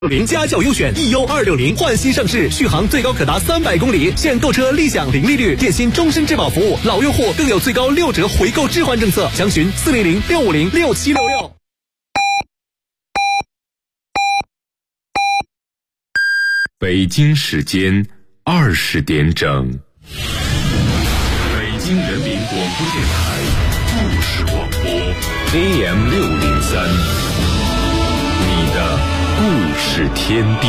家教优选 EU260焕新上市，续航最高可达300公里，现购车立享零利率，电信终身质保服务，老用户更有最高6折回购置换政策，详询400-650-6766。 北京时间20点整，北京人民广播电台故事广播 AM603，你的故事天地。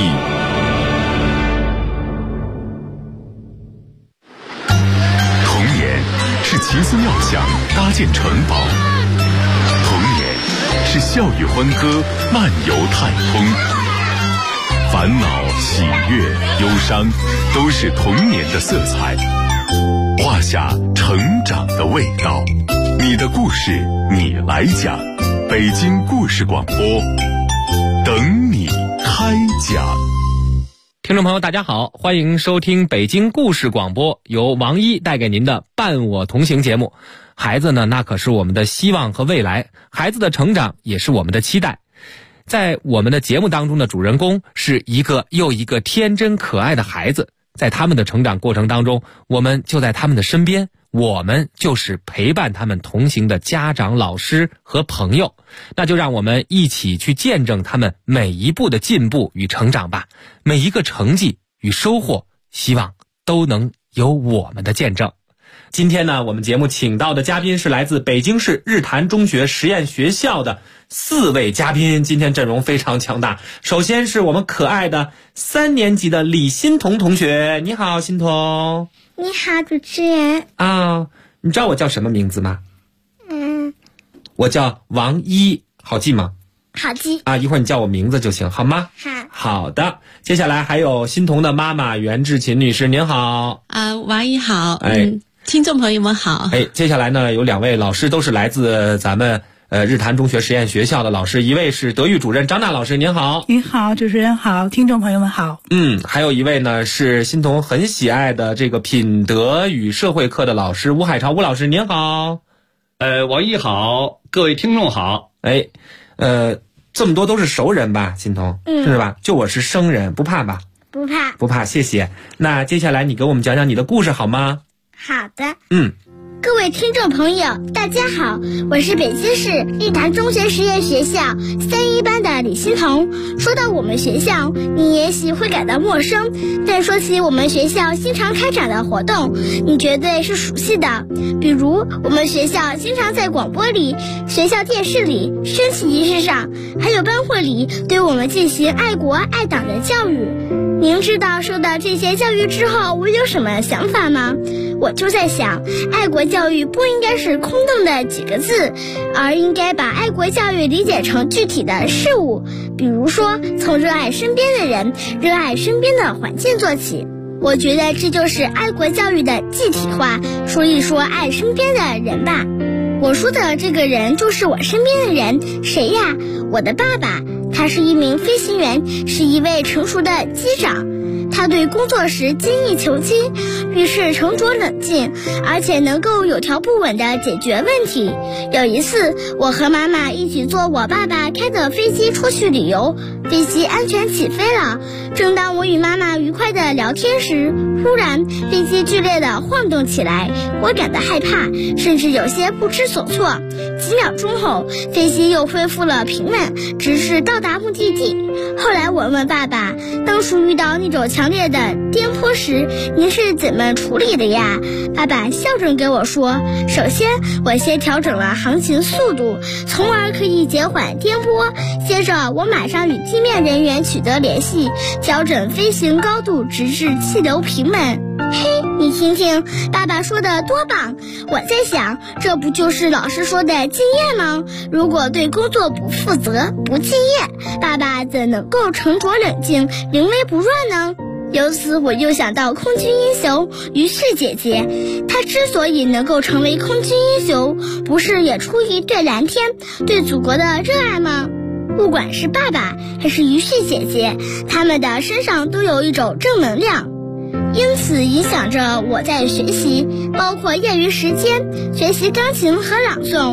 童年是奇思妙想搭建城堡，童年是笑语欢歌漫游太空，烦恼、喜悦、忧伤，都是童年的色彩，画下成长的味道。你的故事，你来讲。北京故事广播，等你开讲。 听众朋友大家好，欢迎收听北京故事广播，由王一带给您的伴我同行节目。孩子呢，那可是我们的希望和未来，孩子的成长也是我们的期待。在我们的节目当中的主人公是一个又一个天真可爱的孩子，在他们的成长过程当中，我们就在他们的身边，我们就是陪伴他们同行的家长、老师和朋友。那就让我们一起去见证他们每一步的进步与成长吧，每一个成绩与收获，希望都能有我们的见证。今天呢，我们节目请到的嘉宾是来自北京市日坛中学实验学校的4位嘉宾，今天阵容非常强大。首先是我们可爱的3年级的李欣彤同学，你好，欣彤。 你好，主持人。 你知道我叫什么名字吗？我叫王一，好记吗？ 好记。 一会儿你叫我名字就行，好吗？ 好。 好的，接下来还有欣彤的妈妈袁志勤女士，您好。 王一好。听众朋友们好。 接下来呢，有2位老师都是来自咱们日坛中学实验学校的老师，一位是德育主任张娜老师，您好。 您好，主持人好，听众朋友们好。 还有一位呢是欣彤很喜爱的这个品德与社会课的老师吴海潮，吴老师您好。 王一好，各位听众好。 这么多都是熟人吧，欣彤，是吧？就我是生人，不怕吧？ 不怕， 谢谢。那接下来你给我们讲讲你的故事好吗？ 好的。各位听众朋友大家好，我是北京市日坛中学实验学校3-1班的李欣彤。说到我们学校，你也许会感到陌生，但说起我们学校经常开展的活动，你绝对是熟悉的。比如我们学校经常在广播里、学校电视里、升旗仪式上，还有班会里对我们进行爱国爱党的教育。您知道受到这些教育之后我有什么想法吗？我就在想，爱国教育不应该是空洞的几个字，而应该把爱国教育理解成具体的事物，比如说从热爱身边的人、热爱身边的环境做起。我觉得这就是爱国教育的具体化，说一说爱身边的人吧。我说的这个人就是我身边的人，谁呀？我的爸爸，他是一名飞行员，是一位成熟的机长。他对工作时精益求精，遇事沉着冷静，而且能够有条不紊地解决问题。有一次，我和妈妈一起坐我爸爸开的飞机出去旅游，飞机安全起飞了。正当我与妈妈愉快地聊天时，忽然飞机剧烈地晃动起来，我感到害怕，甚至有些不知所措。几秒钟后，飞机又恢复了平稳，直至到达目的地。后来我问爸爸，当初遇到那种强烈的颠簸时，您是怎么处理的呀？爸爸笑着跟我说，首先我先调整了航行速度，从而可以减缓颠簸。接着我马上与地面人员取得联系，调整飞行高度，直至气流平稳。嘿，你听听爸爸说的多棒！我在想，这不就是老师说的敬业吗？如果对工作不负责、不敬业，爸爸怎能够沉着冷静、临危不乱呢？由此我又想到空军英雄于适姐姐，她之所以能够成为空军英雄，不是也出于对蓝天、对祖国的热爱吗？不管是爸爸还是于适姐姐，他们的身上都有一种正能量，因此影响着我在学习，包括业余时间学习钢琴和朗诵。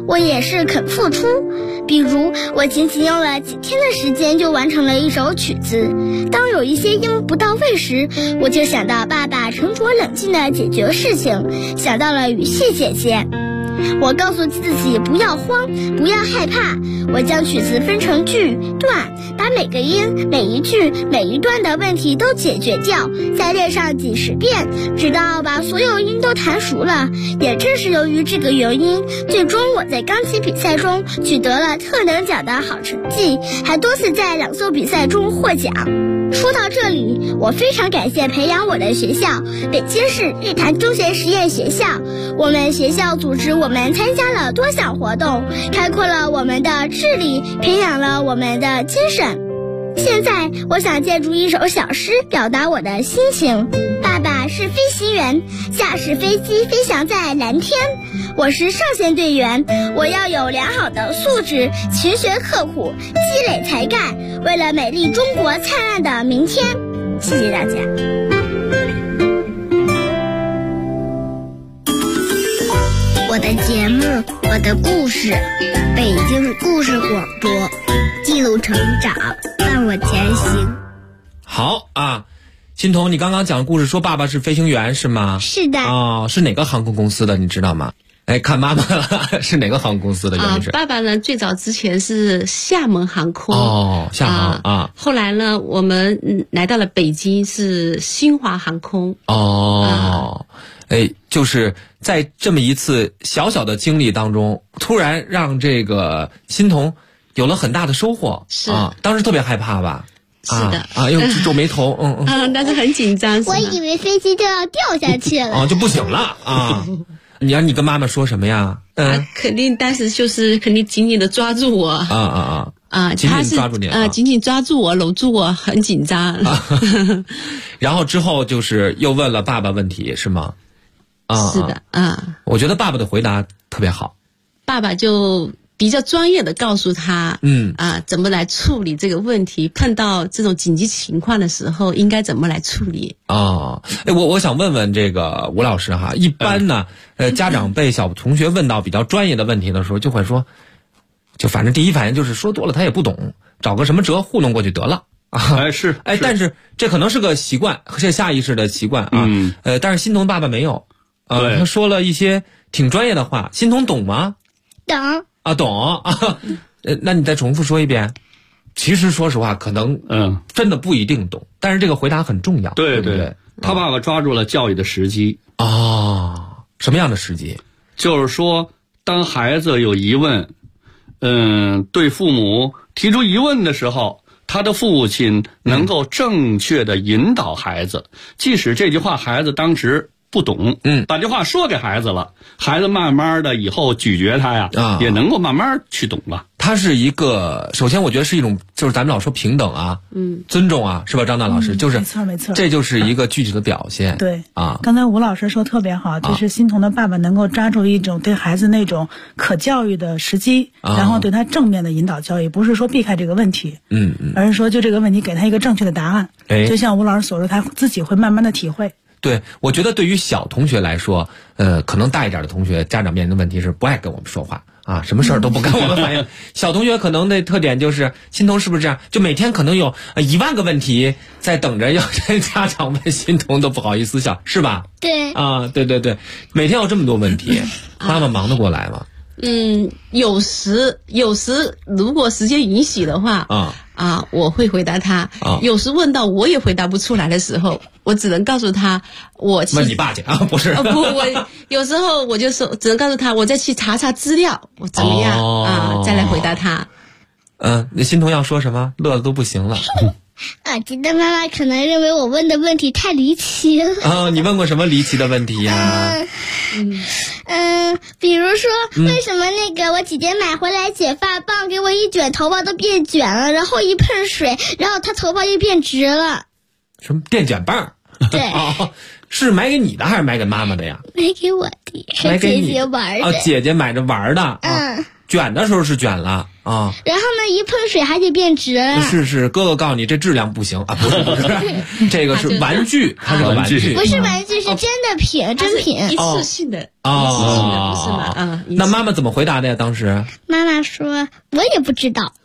我也是肯付出。比如，我仅仅用了几天的时间就完成了一首曲子。当有一些音不到位时，我就想到爸爸沉着冷静地解决事情，想到了雨熙姐姐。我告诉自己不要慌，不要害怕。我将曲子分成句段，把每个音、每一句、每一段的问题都解决掉，再练上几十遍，直到把所有音都弹熟了。也正是由于这个原因，最终我在钢琴比赛中取得了特等奖的好成绩，还多次在朗诵比赛中获奖。说到这里，我非常感谢培养我的学校——北京市玉潭中学实验学校。我们学校组织我们参加了多项活动，开阔了我们的智力，培养了我们的精神。现在，我想借助一首小诗表达我的心情。爸爸是飞行员，驾驶飞机飞翔在蓝天。我是少先队员，我要有良好的素质，勤学刻苦，积累才干，为了美丽中国灿烂的明天。谢谢大家。我的节目，我的故事，北京故事广播，记录成长，伴我前行。 好啊，欣桐，你刚刚讲故事说爸爸是飞行员是吗？ 是的。 哦，是哪个航空公司的你知道吗？哎，看妈妈了，是哪个航空公司的？原是爸爸呢，最早之前是厦门航空。 哦，厦航啊。 后来呢，我们来到了北京，是新华航空。 哦。哎，就是在这么一次小小的经历当中，突然让这个欣桐有了很大的收获。 是啊，当时特别害怕吧？ 是的又皱眉头， 但是很紧张。 我以为飞机就要掉下去了。 就不行了啊！你跟妈妈说什么呀？ 肯定当时就是肯定紧紧的抓住我。 紧紧抓住你紧紧抓住我，搂住我，很紧张。 然后之后就是又问了爸爸问题，是吗？ 是的， 我觉得爸爸的回答特别好。 爸爸就比较专业的告诉他，怎么来处理这个问题，碰到这种紧急情况的时候应该怎么来处理。 我想问问这个吴老师哈，一般呢，家长被小同学问到比较专业的问题的时候，就会说，就反正第一反应就是说多了他也不懂，找个什么辙糊弄过去得了。但是这可能是个习惯，是下意识的习惯啊。但是欣桐爸爸没有。他说了一些挺专业的话，欣桐懂吗？ 懂懂啊。那你再重复说一遍。其实说实话，可能真的不一定懂，但是这个回答很重要。 对对，他爸爸抓住了教育的时机。 什么样的时机？ 就是说，当孩子有疑问，对父母提出疑问的时候，他的父亲能够正确的引导孩子，即使这句话孩子当时不懂，把这话说给孩子了，孩子慢慢的以后咀嚼它呀，也能够慢慢去懂了。 它是一个，首先我觉得是一种，就是咱们老说平等啊，尊重啊，是吧，张大老师？就是没错， 这就是一个具体的表现。 对刚才吴老师说特别好，就是欣桐的爸爸能够抓住一种对孩子那种可教育的时机，然后对他正面的引导教育，不是说避开这个问题，而是说就这个问题给他一个正确的答案。就像吴老师所说，他自己会慢慢的体会。 对，我觉得对于小同学来说，可能大一点的同学，家长面临的问题是不爱跟我们说话啊，什么事儿都不跟我们反映。小同学可能的特点就是，欣桐是不是这样？就每天可能有10000个问题在等着要家长问欣桐，都不好意思想，是吧？ 对对，每天有这么多问题，妈妈忙得过来吗？ 有时如果时间允许的话，我会回答他。有时问到我也回答不出来的时候，我只能告诉他我去问你爸去啊，不是？ 我有时候我就说，只能告诉他我再去查查资料，我怎么样再来回答他。 那欣桐要说什么？乐得都不行了。 觉得妈妈可能认为我问的问题太离奇了。 你问过什么离奇的问题呀？ 比如说，为什么那个我姐姐买回来剪发棒，给我一卷，头发都变卷了，然后一喷水，然后她头发又变直了？ 什么电卷棒？ 对。 是买给你的还是买给妈妈的呀？ 买给我的，是姐姐玩的。 姐姐买着玩的。卷的时候是卷了啊。然后呢，一碰水还得变直。 是，哥哥告诉你这质量不行啊，不是，这个是玩具，它是个玩具， 不是玩具，是真的品，真品， 一次性的，不是吗？ 那妈妈怎么回答的呀？当时妈妈说：“我也不知道。”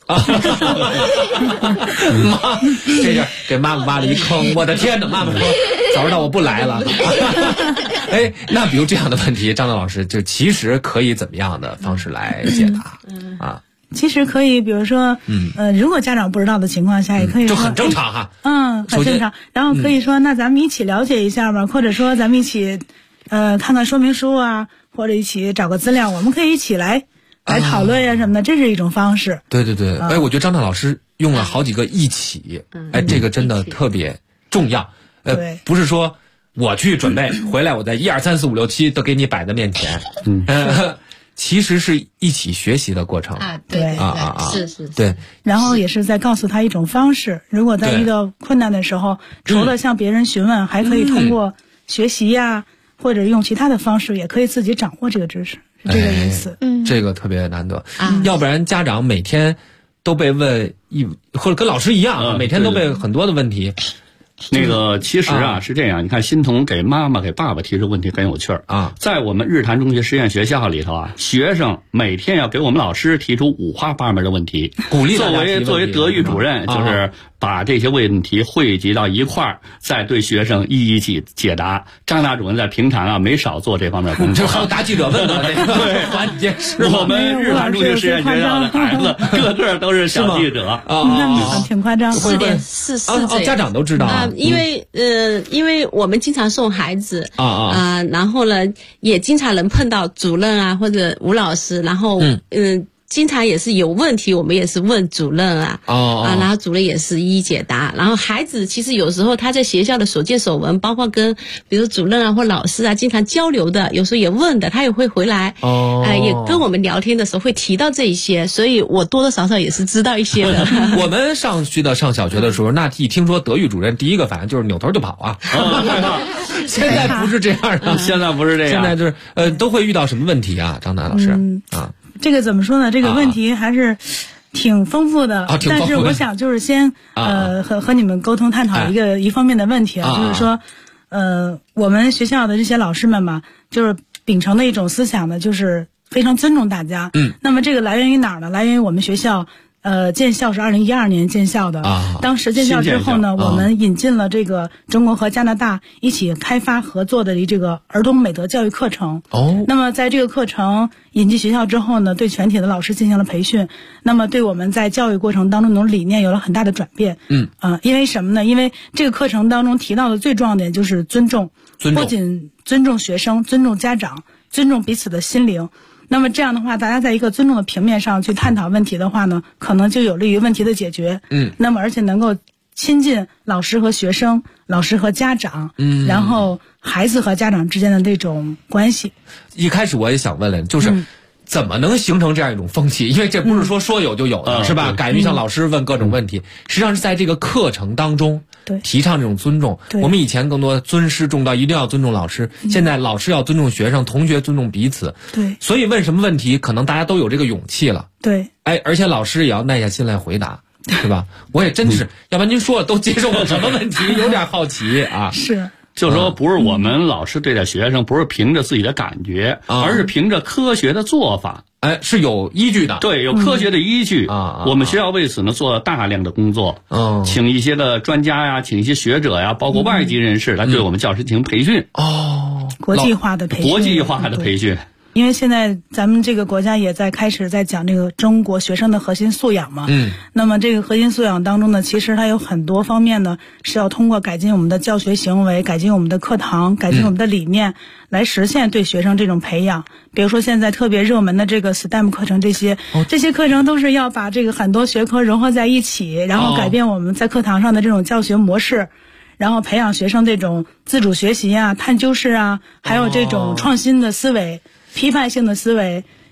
妈，这是给妈妈挖了一坑。我的天哪！妈妈说：“早知道我不来了。”哎，那比如这样的问题，张娜老师就其实可以怎么样的方式来解答啊？ 其实可以，比如说，如果家长不知道的情况下，也可以说就很正常哈。 很正常。然后可以说，那咱们一起了解一下吧，或者说咱们一起，看看说明书啊，或者一起找个资料，我们可以一起来讨论呀什么的，这是一种方式。 对，哎，我觉得张娜老师用了好几个一起，哎，这个真的特别重要。不是说我去准备回来，我在1、2、3、4、5、6、7都给你摆在面前。其实是一起学习的过程啊，对是， 对。 然后也是在告诉他一种方式，如果在遇到困难的时候，除了向别人询问，还可以通过学习呀，或者用其他的方式，也可以自己掌握这个知识，是这个意思。 这个特别难得，要不然家长每天都被问或者跟老师一样，每天都被很多的问题。 那个其实是这样，你看欣桐给妈妈给爸爸提出问题很有趣啊。在我们日坛中学实验学校里头学生每天要给我们老师提出五花八门的问题， 鼓励作为德育主任，就是把这些问题汇集到一块儿，再对学生一一解答。张大主任在平常没少做这方面工作， 还有答记者问的对关键是我们日坛中学实验学校的孩子个个都是小记者啊，挺夸张。 是这样， 家长都知道因为我们经常送孩子然后呢也经常能碰到主任或者吴老师，然后经常也是有问题，我们也是问主任然后主任也是一一解答。然后孩子其实有时候他在学校的所见所闻，包括跟比如主任或老师经常交流的，有时候也问的，他也会回来也跟我们聊天的时候会提到这一些，所以我多多少少也是知道一些的。 我们上小学的时候，那一听说德育主任，第一个反应就是扭头就跑现在不是这样的， 现在不是这样， 现在就是都会遇到什么问题啊？张楠老师这个怎么说呢？这个问题还是挺丰富的，但是我想就是先和你们沟通探讨一方面的问题就是说我们学校的这些老师们嘛，就是秉承的一种思想呢，就是非常尊重大家。那么这个来源于哪儿呢？来源于我们学校建校是2012年建校的当时建校之后呢，我们引进了这个中国和加拿大一起开发合作的这个儿童美德教育课程。那么在这个课程引进学校之后呢，对全体的老师进行了培训，那么对我们在教育过程当中的理念有了很大的转变。因为什么呢？因为这个课程当中提到的最重要的点就是尊重，不仅尊重学生，尊重家长，尊重彼此的心灵。那么这样的话，大家在一个尊重的平面上去探讨问题的话呢，可能就有利于问题的解决。那么而且能够亲近老师和学生，老师和家长，然后孩子和家长之间的这种关系。 一开始我也想问了，就是怎么能形成这样一种风气？因为这不是说有就有的，是吧？敢于向老师问各种问题，实际上是在这个课程当中提倡这种尊重。我们以前更多尊师重道，一定要尊重老师，现在老师要尊重学生，同学尊重彼此。所以问什么问题，可能大家都有这个勇气了。而且老师也要耐下心来回答，是吧？我也真是，要不然您说都接受过什么问题，有点好奇啊。 是。 就是说，不是我们老师对待学生，不是凭着自己的感觉，而是凭着科学的做法， 是有依据的。 对，有科学的依据我们学校为此呢做了大量的工作，请一些的专家呀，请一些学者呀，包括外籍人士来对我们教师进行培训。 国际化的培训。因为现在咱们这个国家也开始在讲这个中国学生的核心素养嘛。那么这个核心素养当中呢，其实它有很多方面呢，是要通过改进我们的教学行为，改进我们的课堂，改进我们的理念，来实现对学生这种培养。比如说现在特别热门的这个 STEM 课程，这些课程都是要把这个很多学科融合在一起，然后改变我们在课堂上的这种教学模式。然后培养学生这种自主学习探究式还有这种创新的思维、批判性的思维，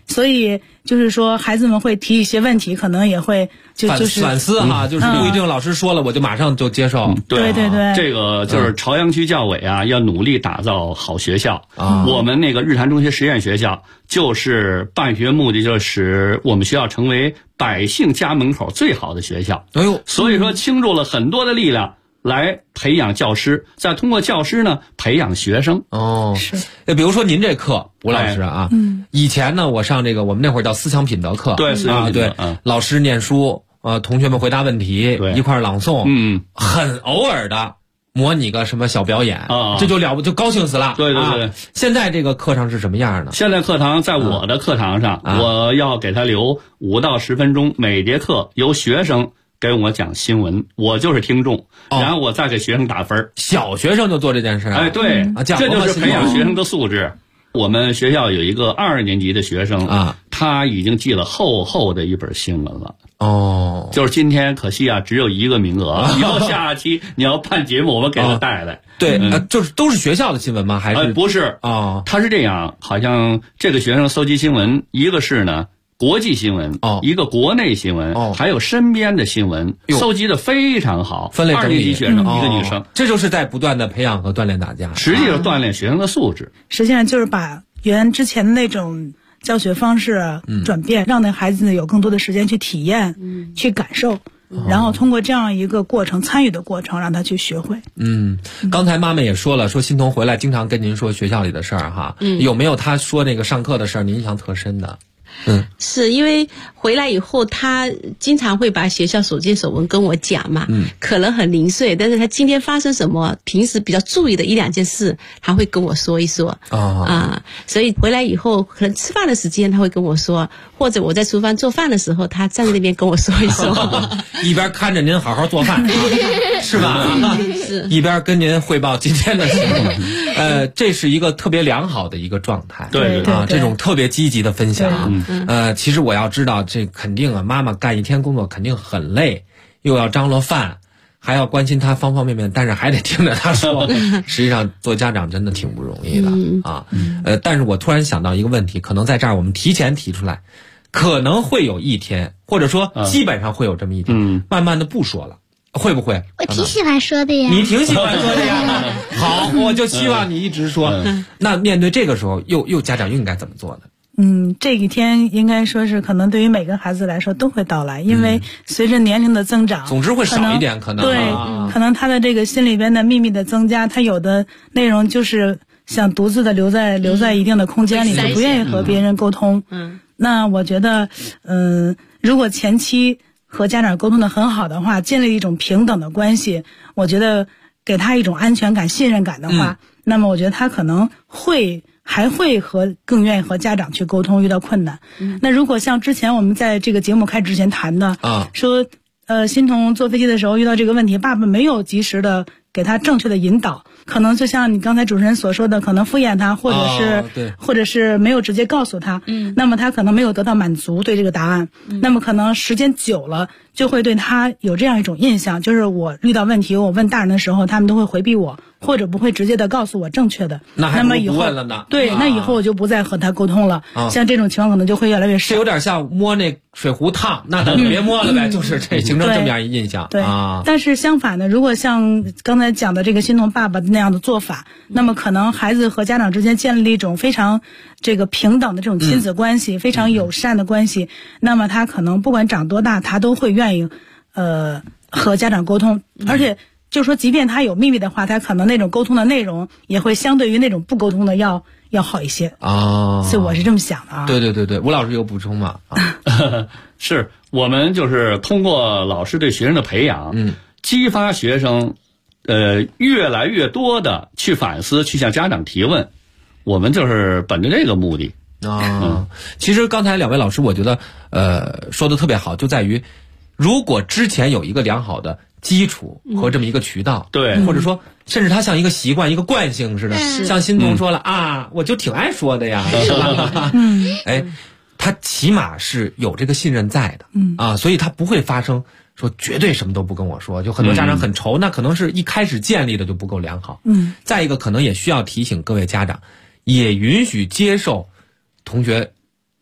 所以就是说孩子们会提一些问题，可能也会就是反思哈，就是不一定老师说了我就马上就接受。 对， 这个就是朝阳区教委啊，要努力打造好学校。我们那个日坛中学实验学校就是办学目的，就是使我们学校成为百姓家门口最好的学校。 哎呦， 所以说倾注了很多的力量来培养教师，再通过教师呢培养学生。 是。 比如说您这课，吴老师啊，以前呢我上这个我们那会儿叫思想品德课， 对，思想品德， 对，老师念书，同学们回答问题，一块朗诵，很偶尔的模拟个什么小表演，这就了不就高兴死了。 对。 现在这个课程是什么样的？ 现在课堂在我的课堂上，我要给他留5到10分钟，每节课由学生给我讲新闻，我就是听众，然后我再给学生打分。 小学生就做这件事啊？ 对，这就是培养学生的素质。我们学校有一个2年级的学生啊，他已经记了厚厚的一本新闻了。就是今天可惜啊，只有1个名额。以后下期你要办节目，我们给他带来。 对，就是都是学校的新闻吗？还是不是？他是这样，好像这个学生搜集新闻，一个是呢国际新闻，一个国内新闻，还有身边的新闻，搜集的非常好， 分类整理。 2年级学生，一个女生， 这就是在不断的培养和锻炼大家， 实际上锻炼学生的素质。 实际上就是把之前的那种教学方式转变，让那孩子有更多的时间去体验，去感受。然后通过这样一个过程，参与的过程，让他去学会。 刚才妈妈也说了，说欣桐回来经常跟您说学校里的事儿哈，有没有他说那个上课的事儿您印象特深的？ 是因为回来以后，他经常会把学校所见所闻跟我讲嘛，可能很零碎，但是他今天发生什么，平时比较注意的1、2件事，他会跟我说一说所以回来以后，可能吃饭的时间他会跟我说，或者我在厨房做饭的时候，他站在那边跟我说一说， 一边看着您好好做饭，是吧？ 是， 一边跟您汇报今天的情况，这是一个特别良好的一个状态， 对这种特别积极的分享。其实我要知道，这肯定啊，妈妈干一天工作肯定很累，又要张罗饭，还要关心他方方面面，但是还得听着他说。实际上做家长真的挺不容易的但是我突然想到一个问题，可能在这儿我们提前提出来，可能会有一天，或者说基本上会有这么一天，慢慢的不说了。会不会？ 我挺喜欢说的呀。 你挺喜欢说的呀。好，我就希望你一直说。那面对这个时候，又家长又应该怎么做呢？ 这一天应该说是可能对于每个孩子来说都会到来，因为随着年龄的增长， 总之会少一点，可能对，可能他的这个心里边的秘密的增加，他有的内容就是想独自的留在一定的空间里，不愿意和别人沟通。那我觉得，如果前期和家长沟通的很好的话，建立一种平等的关系，我觉得给他一种安全感、信任感的话，那么我觉得他可能还会更愿意和家长去沟通，遇到困难。那如果像之前我们在这个节目开之前谈的说欣桐坐飞机的时候遇到这个问题，爸爸没有及时的给他正确的引导，可能就像你刚才主持人所说的，可能敷衍他，或者是没有直接告诉他，那么他可能没有得到满足对这个答案，那么可能时间久了就会对他有这样一种印象，就是我遇到问题，我问大人的时候，他们都会回避我，或者不会直接的告诉我正确的。 那么以后问了呢？ 对，那以后我就不再和他沟通了。像这种情况可能就会越来越少。 这有点像摸那水壶烫，那咱就别摸了呗，就是这形成这么样一印象。 对但是相反的，如果像刚才讲的这个欣桐爸爸那样的做法，那么可能孩子和家长之间建立了一种非常这个平等的这种亲子关系，非常友善的关系。那么他可能不管长多大，他都会愿意和家长沟通，而且就是说，即便他有秘密的话，他可能那种沟通的内容也会相对于那种不沟通的要好一些所以我是这么想的对，吴老师有补充吗？ 是我们就是通过老师对学生的培养，激发学生越来越多的去反思，去向家长提问，我们就是本着这个目的其实刚才2位老师我觉得说的特别好，就在于如果之前有一个良好的基础和这么一个渠道， 对， 或者说甚至它像一个习惯、一个惯性似的，像欣桐说了我就挺爱说的呀，是吧？他起码是有这个信任在的，所以他不会发生说绝对什么都不跟我说，就很多家长很愁，那可能是一开始建立的就不够良好。再一个可能也需要提醒各位家长，也允许接受同学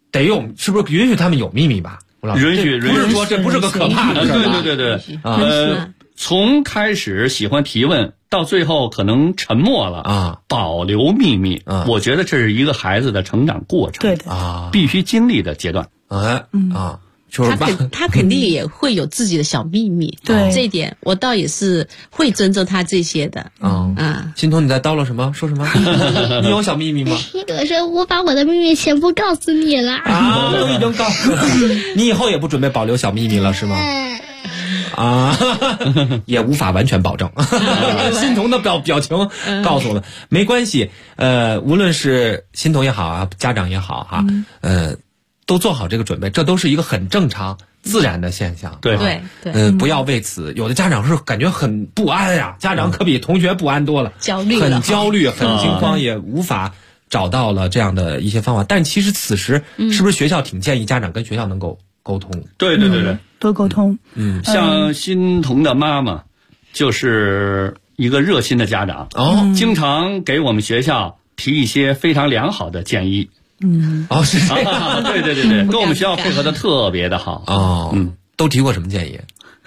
得有，是不是允许他们有秘密吧？ 允许， 不是说这不是个可怕的事儿。 对，从开始喜欢提问到最后可能沉默了啊，保留秘密，我觉得这是一个孩子的成长过程， 对必须经历的阶段。 就是他肯定也会有自己的小秘密， 对这一点我倒也是会尊重他这些的。 心彤，你在叨唠什么？说什么？你有小秘密吗？ 我说我把我的秘密全部告诉你了啊，都已经告诉你，以后也不准备保留小秘密了是吗？也无法完全保证。心彤的表情告诉我们，没关系。无论是心彤也好啊，家长也好哈，都做好这个准备，这都是一个很正常、自然的现象。 对， 不要为此，有的家长是感觉很不安呀，家长可比同学不安多了， 焦虑， 很焦虑、很惊慌，也无法找到了这样的一些方法。但其实此时，是不是学校挺建议家长跟学校能够沟通？ 对， 多沟通。 像心彤的妈妈，就是一个热心的家长，经常给我们学校提一些非常良好的建议。 是这样。 对，跟我们学校配合的特别的好。 都提过什么建议？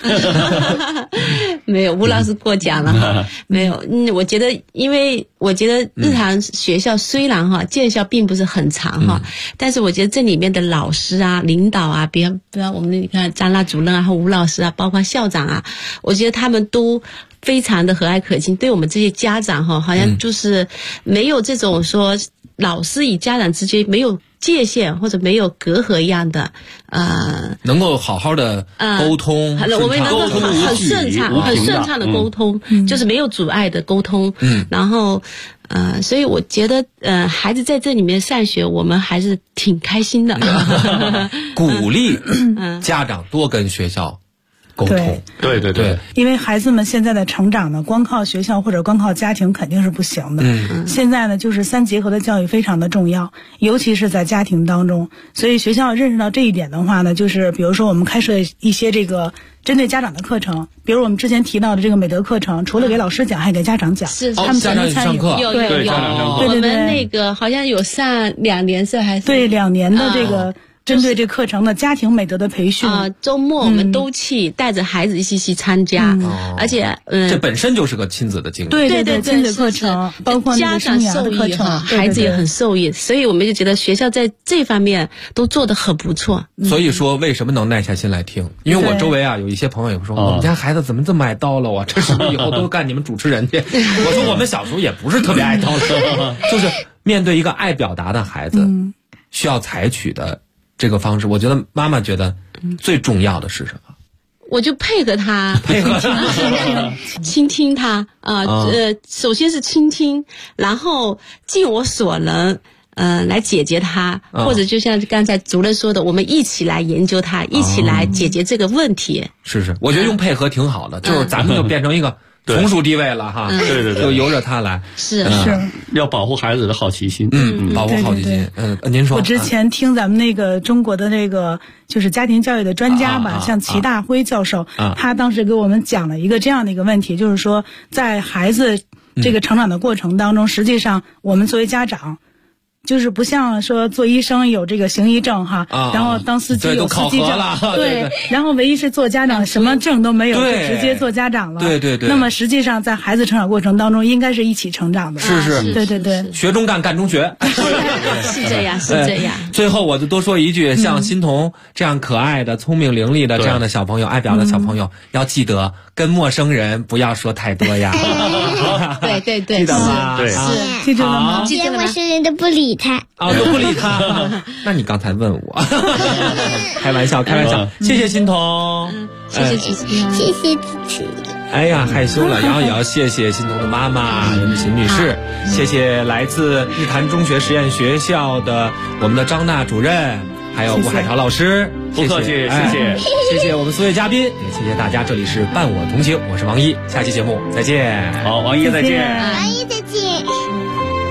没有，吴老师过奖了哈。没有，我觉得，因为我觉得日常学校虽然建校并不是很长但是我觉得这里面的老师啊、领导啊，比方我们你看张娜主任啊和吴老师啊，包括校长啊，我觉得他们都非常的和蔼可亲，对我们这些家长好像就是没有这种说老师与家长之间没有界限或者没有隔阂一样的， 能够好好的沟通， 我们能够很顺畅的沟通，就是没有阻碍的沟通。然后所以我觉得孩子在这里面上学，我们还是挺开心的。 鼓励家长多跟学校沟通。对， 因为孩子们现在的成长呢，光靠学校或者光靠家庭肯定是不行的。现在呢，就是三结合的教育非常的重要，尤其是在家庭当中。所以学校认识到这一点的话呢，就是比如说我们开设一些这个针对家长的课程，比如我们之前提到的这个美德课程，除了给老师讲，还给家长讲， 是他们才能参与。 有，我们那个好像有上2年是还是对2年的这个。针对这课程的家庭美德的培训周末我们都去带着孩子一起去参加，而且这本身就是个亲子的经历。 对，亲子课程包括家长受益孩子也很受益，所以我们就觉得学校在这方面都做得很不错。 所以说为什么能耐下心来听？因为我周围有一些朋友也说，我们家孩子怎么这么爱叨唠啊？这是不是以后都干你们主持人去？我说我们小时候也不是特别爱叨唠，就是面对一个爱表达的孩子，需要采取的这个方式，我觉得妈妈觉得最重要的是什么？ 我就配合他，倾听他首先是倾听，然后尽我所能来解决它，或者就像刚才主任说的，我们一起来研究它，一起来解决这个问题。 是，我觉得用配合挺好的，就是咱们就变成一个从属地位了哈。 对， 就由着他来。 是， 要保护孩子的好奇心。 保护好奇心。您说。 我之前听咱们那个中国的那个就是家庭教育的专家吧，像齐大辉教授，他当时给我们讲了一个这样的一个问题，就是说在孩子这个成长的过程当中，实际上我们作为家长。就是不像说做医生有这个行医证哈，然后当司机有司机证，对，然后唯一是做家长什么证都没有，就直接做家长了。 对。 那么实际上在孩子成长过程当中，应该是一起成长的。 是， 对， 学中干，干中学。 是这样。 最后我就多说一句，像欣桐这样可爱的、聪明伶俐的这样的小朋友，爱表的小朋友，要记得跟陌生人不要说太多呀。 对， 记得吗？ 对， 记住了吗？ 连陌生人都不理他。 都不理他。那你刚才问我，开玩笑。谢谢欣桐， 谢谢主持人， 谢谢主持人。 哎呀，害羞了。然后也要谢谢欣桐的妈妈任志勤女士，谢谢来自日坛中学实验学校的我们的张娜主任，还有吴海潮老师。 不客气， 谢谢我们所有嘉宾，也谢谢大家。这里是伴我同行，我是王一，下期节目再见。 好，王一再见。 王一再见。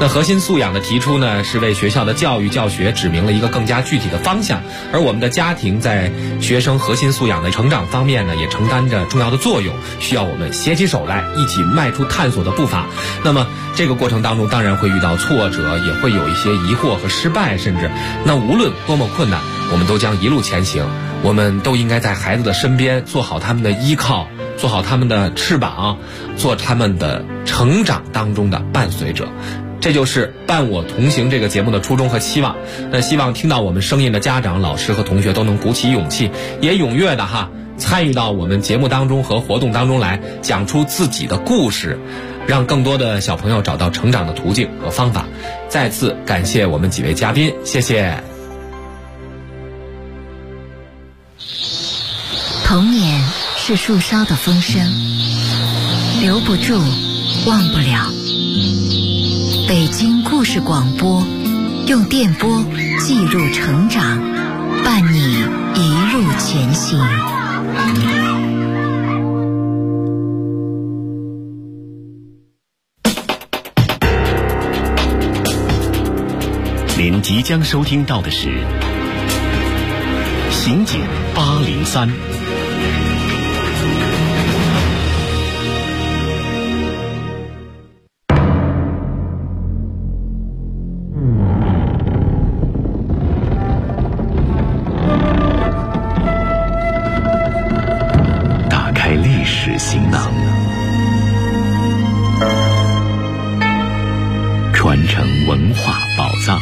那核心素养的提出呢，是为学校的教育教学指明了一个更加具体的方向，而我们的家庭在学生核心素养的成长方面呢，也承担着重要的作用，需要我们携起手来，一起迈出探索的步伐。那么这个过程当中当然会遇到挫折，也会有一些疑惑和失败，甚至那无论多么困难，我们都将一路前行。我们都应该在孩子的身边，做好他们的依靠，做好他们的翅膀，做他们的成长当中的伴随者。这就是伴我同行这个节目的初衷和期望。那希望听到我们声音的家长、老师和同学都能鼓起勇气，也踊跃的参与到我们节目当中和活动当中来，讲出自己的故事，让更多的小朋友找到成长的途径和方法。再次感谢我们几位嘉宾，谢谢。 童年是树梢的风声，留不住，忘不了。北京故事广播，用电波记录成长，伴你一路前行。 您即将收听到的是刑警803。打开历史行囊，传承文化宝藏。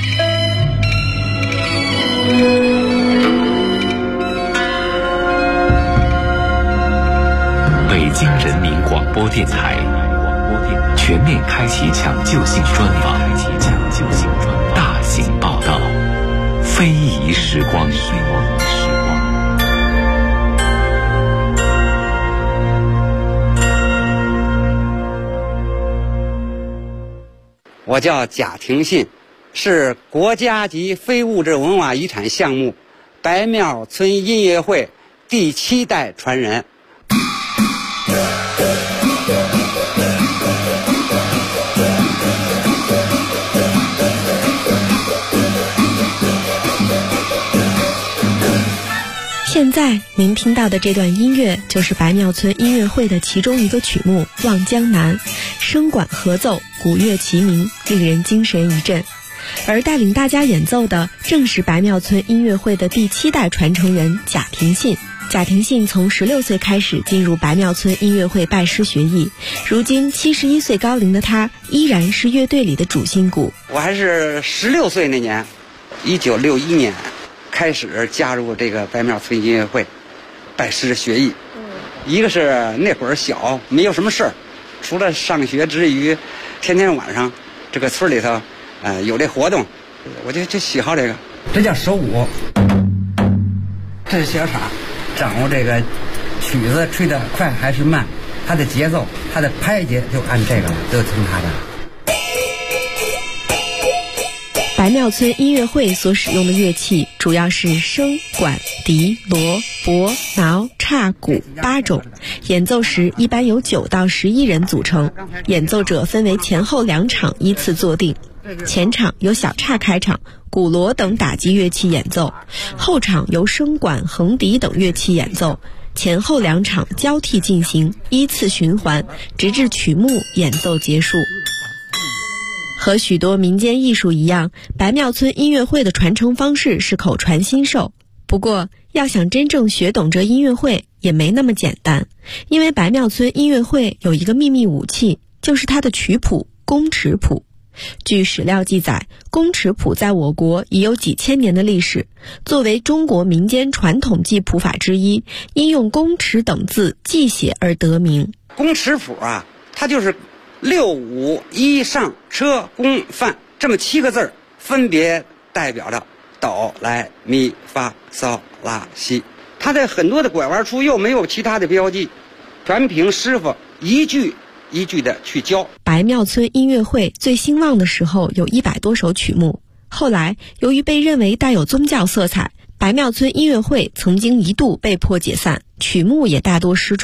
北京人民广播电台全面开启抢救性专访，大型报道，非遗时光。 我叫贾廷信，是国家级非物质文化遗产项目白庙村音乐会第7代传人。 现在您听到的这段音乐就是白庙村音乐会的其中一个曲目《望江南》，声管合奏，鼓乐齐鸣，令人精神一振。而带领大家演奏的正是白庙村音乐会的第7代传承人贾廷信。贾廷信从16岁开始进入白庙村音乐会拜师学艺，如今71岁高龄的他依然是乐队里的主心骨。 我还是16岁那年，1961年开始加入这个白庙村音乐会拜师学艺。一个是那会儿小，没有什么事儿，除了上学之余，天天晚上这个村里头有这活动，我就喜好这个。这叫手鼓，这是小傻，掌握这个曲子吹得快还是慢，它的节奏，它的拍节就按这个了，都听它的。 白庙村音乐会所使用的乐器主要是笙、管、笛、锣、钹、挠、叉、鼓8种，演奏时一般由9到11人组成，演奏者分为前后2场依次坐定。前场由小叉开场，鼓锣等打击乐器演奏，后场由笙管、横笛等乐器演奏，前后2场交替进行，依次循环，直至曲目演奏结束。和许多民间艺术一样，白庙村音乐会的传承方式是口传心授。不过，要想真正学懂这音乐会也没那么简单，因为白庙村音乐会有一个秘密武器，就是它的曲谱宫尺谱。据史料记载，宫尺谱在我国已有几千年的历史，作为中国民间传统记谱法之一，因用宫尺等字记写而得名。 宫尺谱它就是6、5、1上车宫范这么7个字，分别代表着哆来咪发嗦拉西。它在很多的拐弯处又没有其他的标记，全凭师傅一句一句的去教。 白庙村音乐会最兴旺的时候有100多首曲目，后来由于被认为带有宗教色彩，白庙村音乐会曾经一度被迫解散，曲目也大多失传。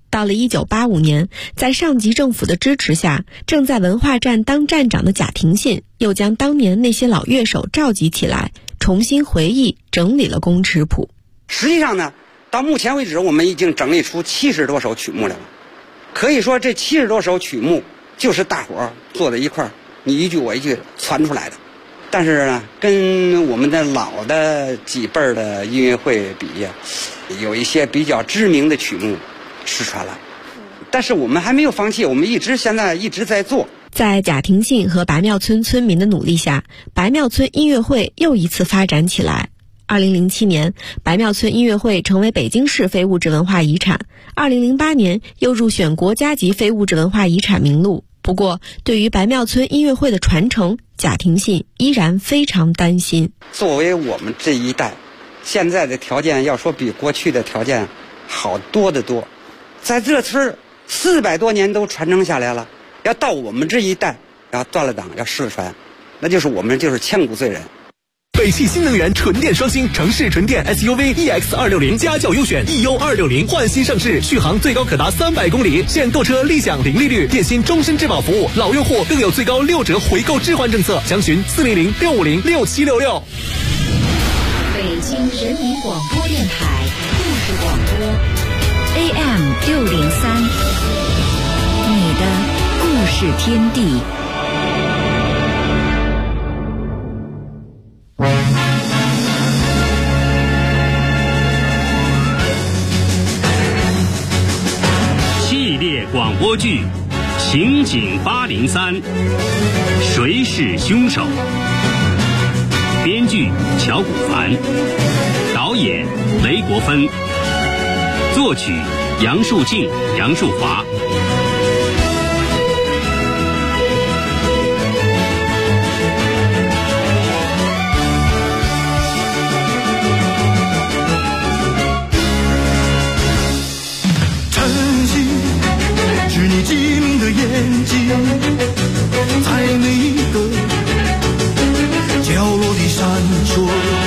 到了1985年，在上级政府的支持下，正在文化站当站长的贾廷信又将当年那些老乐手召集起来，重新回忆整理了工尺谱。 实际上呢，到目前为止我们已经整理出70多首曲目来了。可以说这70多首曲目就是大伙儿坐在一块儿，你一句我一句传出来的。但是呢，跟我们的老的几辈儿的音乐会比呀，有一些比较知名的曲目失传了。但是我们还没有放弃，我们现在一直在做。 在贾廷信和白庙村村民的努力下，白庙村音乐会又一次发展起来。2007年，白庙村音乐会成为北京市非物质文化遗产。2008年又入选国家级非物质文化遗产名录。不过，对于白庙村音乐会的传承，贾廷信依然非常担心。 作为我们这一代，现在的条件要说比过去的条件好多得多。在这村400多年都传承下来了，要到我们这一代要断了档，要失传，那就是我们就是千古罪人。 北汽新能源纯电双星城市纯电 SUV EX260家轿优选 EU260焕新上市，续航最高可达300公里，现购车立享零利率，电信终身质保服务，老用户更有最高6折回购置换政策，详询400-650-6766。 北京人民广播电台故事广播 AM603，你的故事天地。 系列广播剧《刑警803》，谁是凶手？编剧乔古凡，导演雷国芬，作曲杨树静、杨树华。 是你机灵的眼睛，在每一个角落里闪烁。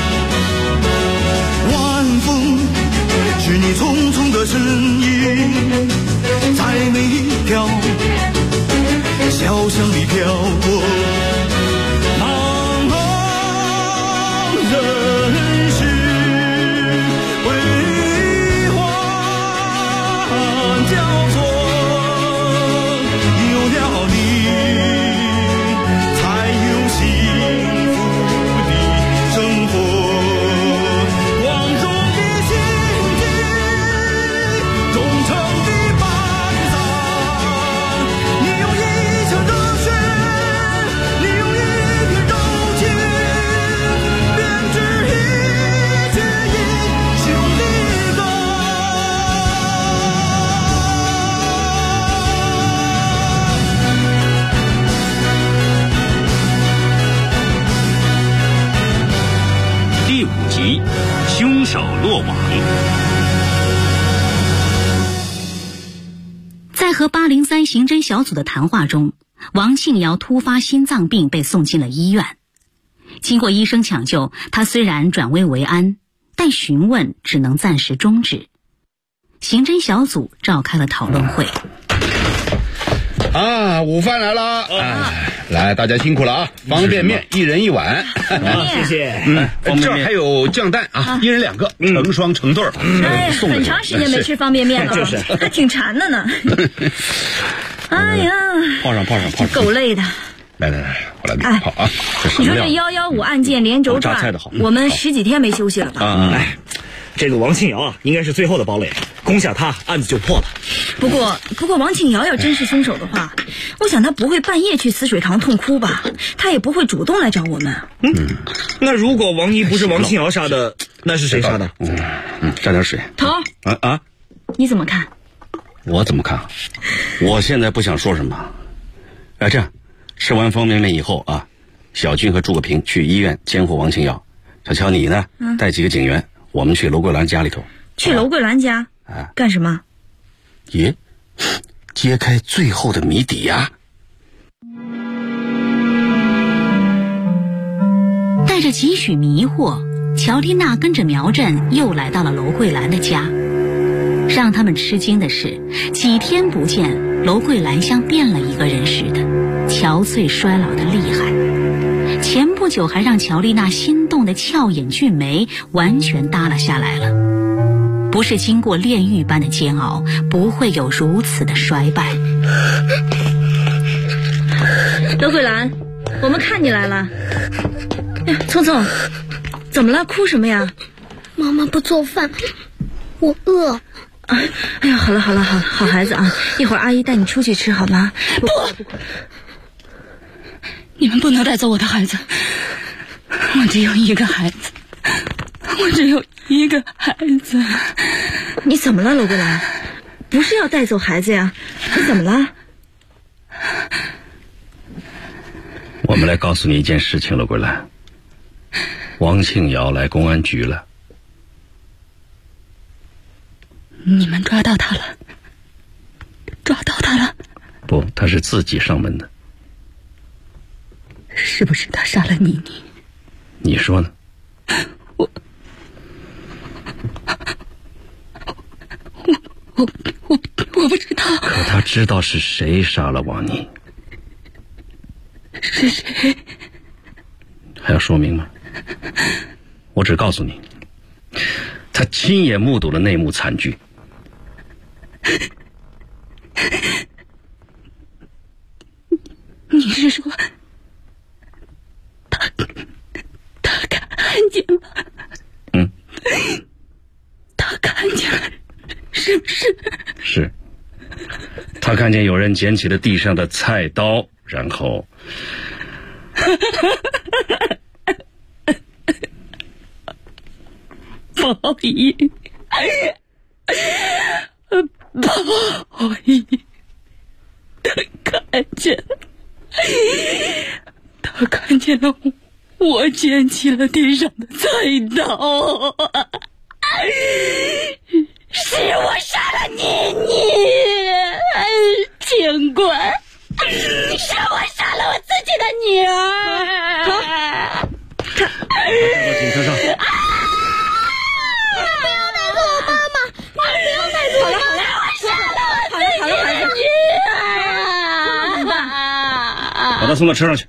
晚风是你匆匆的身影，在每一条小巷里飘过。茫茫人世悲欢交错。 凶手落网。 在和803刑侦小组的谈话中，王庆尧突发心脏病被送进了医院。经过医生抢救，他虽然转危为安，但询问只能暂时终止。刑侦小组召开了讨论会。 午饭来了，来，大家辛苦了啊！方便面1人1碗， 谢谢。 这儿还有酱蛋啊，1人2个，成双成对。 很长时间没吃方便面了，就是还挺馋的呢。哎呀， 泡上， 够累的。 来，我来给你泡啊！ 你说这115案件连轴转，我们10几天没休息了吧？ 这个王庆尧啊，应该是最后的堡垒，攻下他，案子就破了。 不过王庆尧要真是凶手的话，我想他不会半夜去死水塘痛哭吧？他也不会主动来找我们。 那如果王姨不是王庆尧杀的，那是谁杀的？ 沾点水。 头你怎么看？ 我怎么看？我现在不想说什么。这样，吃完方便面以后啊，小军和诸葛平去医院监护王庆尧，小乔你呢，带几个警员，我们去楼桂兰家里头。 去楼桂兰家干什么？ 揭开最后的谜底呀！ 带着几许迷惑，乔丽娜跟着苗振又来到了楼桂兰的家。 让他们吃惊的是，几天不见，娄桂兰像变了一个人似的，憔悴衰老的厉害。前不久还让乔丽娜心动的俏眼俊眉完全耷拉下来了。不是经过炼狱般的煎熬，不会有如此的衰败。 娄桂兰，我们看你来了。聪聪，怎么了？哭什么呀？ 妈妈不做饭，我饿。 哎呀，好了，好孩子啊，一会儿阿姨带你出去吃好吗？ 不，你们不能带走我的孩子，我只有一个孩子。 你怎么了，娄桂兰？不是要带走孩子呀？你怎么了？ 我们来告诉你一件事情，娄桂兰。王庆瑶来公安局了。 你们抓到他了？ 不，他是自己上门的。 是不是他杀了妮妮？ 你说呢？ 我不知道。 可他知道是谁杀了王妮。 是谁？ 还要说明吗？我只告诉你，他亲眼目睹了那幕惨剧。 你是说他看见了？他看见了，是不是？ 是。他看见有人捡起了地上的菜刀，然后报应，他看见了我捡起了地上的菜刀，是我杀了妮妮，警官，是我杀了我自己的女儿。 带到警车上。 不要带走我妈妈！不要带走我妈妈！我杀了我自己的女儿！ 把他送到车上去。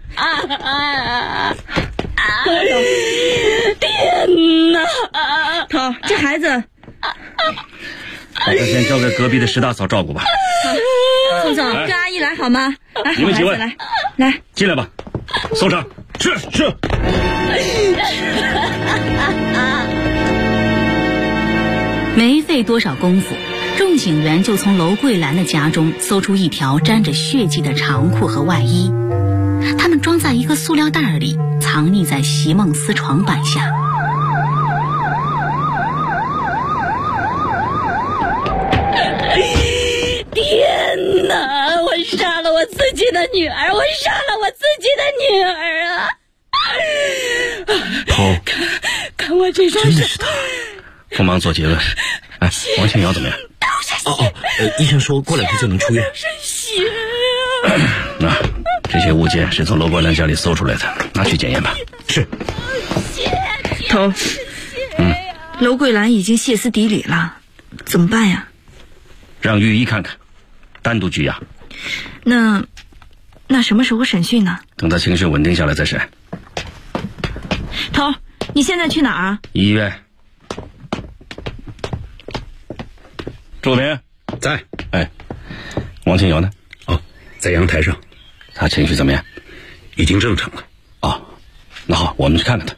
天哪！头，这孩子， 把他先交给隔壁的石大嫂照顾吧。 好，宋总，跟阿姨来好吗？来， 你们几位来进来吧。搜查，是。 没费多少功夫，众警员就从娄桂兰的家中搜出一条沾着血迹的长裤和外衣，他们装在一个塑料袋里，藏匿在席梦思床板下。 天哪！我杀了我自己的女儿！我杀了我自己的女儿啊！看我这双手！ 真的是他！不忙做结论。哎，王庆瑶怎么样？ 医生说过2天就能出院。 那这些物件是从娄桂兰家里搜出来的，拿去检验吧。 是。 头，娄桂兰已经歇斯底里了，怎么办呀？ 让御医看看，单独拘押。 那什么时候审讯呢？ 等他情绪稳定下来再审。 头，你现在去哪儿啊？ 医院。朱明在。 哎，王庆瑶呢？ 在阳台上。 他情绪怎么样？ 已经正常了。 那好，我们去看看他。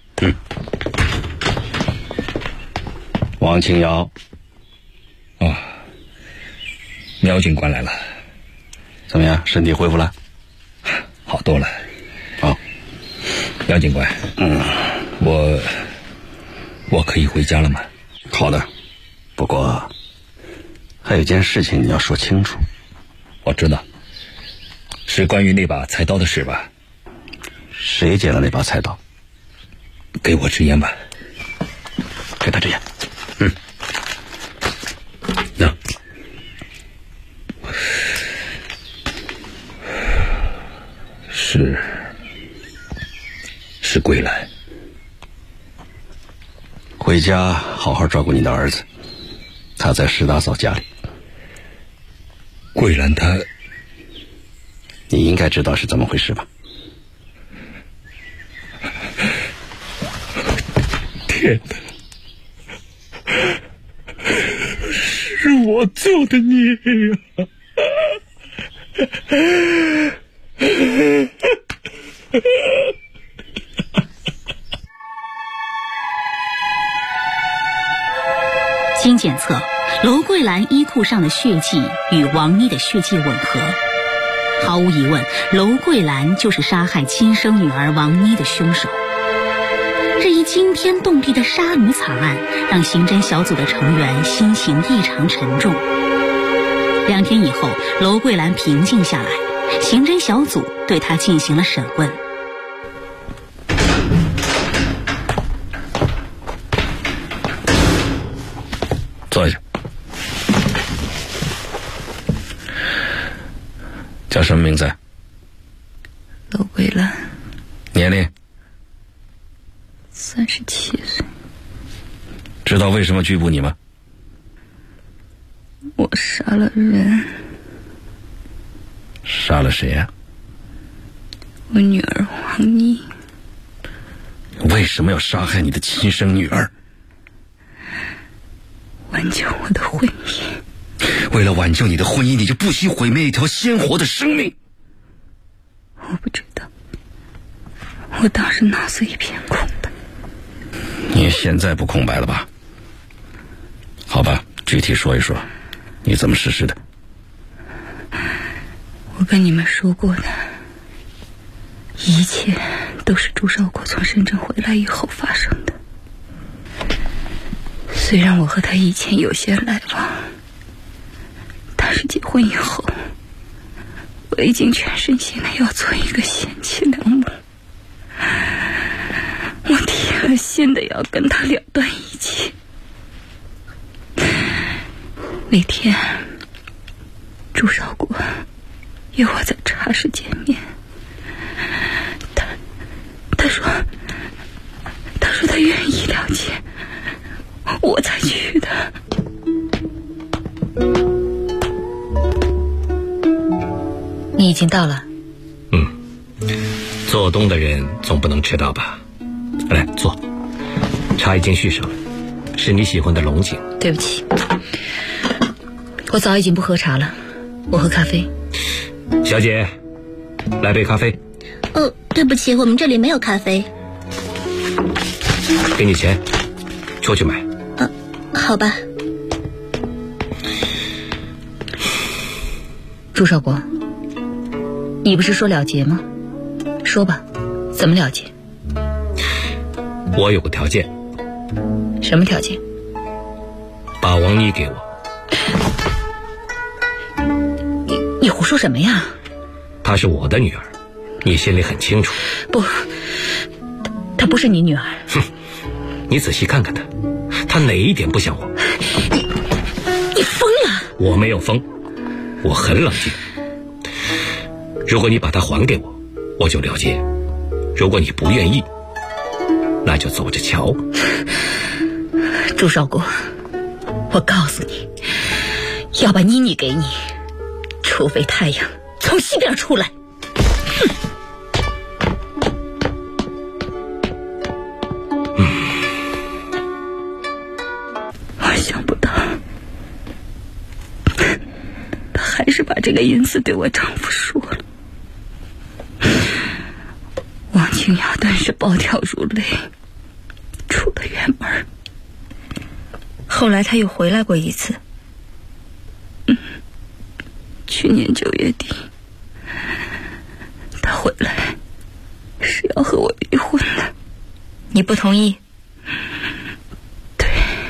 王庆瑶。 苗警官来了。 怎么样？身体恢复了？ 好多了。苗警官，我可以回家了吗？ 好的，不过还有一件事情你要说清楚。 我知道，是关于那把菜刀的事吧？ 谁捡了那把菜刀？ 给我支烟吧。 给他支烟。 那是桂兰。 回家好好照顾你的儿子， 他在石大嫂家里。 桂兰她， 你应该知道是怎么回事吧？ 天哪，是我做的孽呀！ 经检测，娄桂兰衣裤上的血迹与王妮的血迹吻合，毫无疑问，娄桂兰就是杀害亲生女儿王妮的凶手。这一惊天动地的杀女惨案让刑侦小组的成员心情异常沉重。2天以后，娄桂兰平静下来，刑侦小组对她进行了审问。 坐下。叫什么名字？ 娄桂兰。 年龄 ？37岁。 知道为什么拘捕你吗？ 我杀了人。 杀了谁呀？ 我女儿王妮。 为什么要杀害你的亲生女儿？ 挽救我的婚姻。 为了挽救你的婚姻，你就不惜毁灭一条鲜活的生命？ 我不知道，我当时脑子一片空白。 你现在不空白了吧？好吧，具体说一说，你怎么实施的？ 我跟你们说过的，一切都是朱少国从深圳回来以后发生的。虽然我和他以前有些来往，但是结婚以后，我已经全身心的要做一个贤妻良母。我铁了心的要跟他了断一切。那天朱少国约我在茶室见面，他说他愿意了解，我才去的。 你已经到了。 做东的人总不能迟到吧？来坐，茶已经续上了，是你喜欢的龙井。 对不起，我早已经不喝茶了，我喝咖啡。 小姐，来杯咖啡。 对不起，我们这里没有咖啡。 给你钱，出去买。 好吧。 朱少国，你不是说了结吗？说吧，怎么了结？ 我有个条件。 什么条件？ 把王妮给我。 你胡说什么呀？ 她是我的女儿，你心里很清楚。 不，她不是你女儿。 哼，你仔细看看她，她哪一点不像我？ 你疯了！ 我没有疯，我很冷静。如果你把她还给我，我就了结；如果你不愿意，那就走着瞧。 朱少国，我告诉你，要把妮妮给你，除非太阳从西边出来。 我想不到，他还是把这个隐私对我丈夫说了。王清瑶顿时暴跳如雷，出了院门。 后来他又回来过一次。 去年9月底，他回来是要和我离婚的。 你不同意？ 对，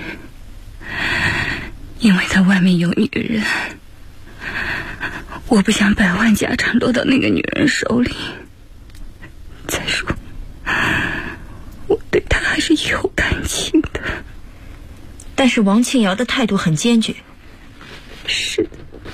因为他外面有女人，我不想百万家产落到那个女人手里。再说，我对他还是有感情的。 但是王庆瑶的态度很坚决。 是的，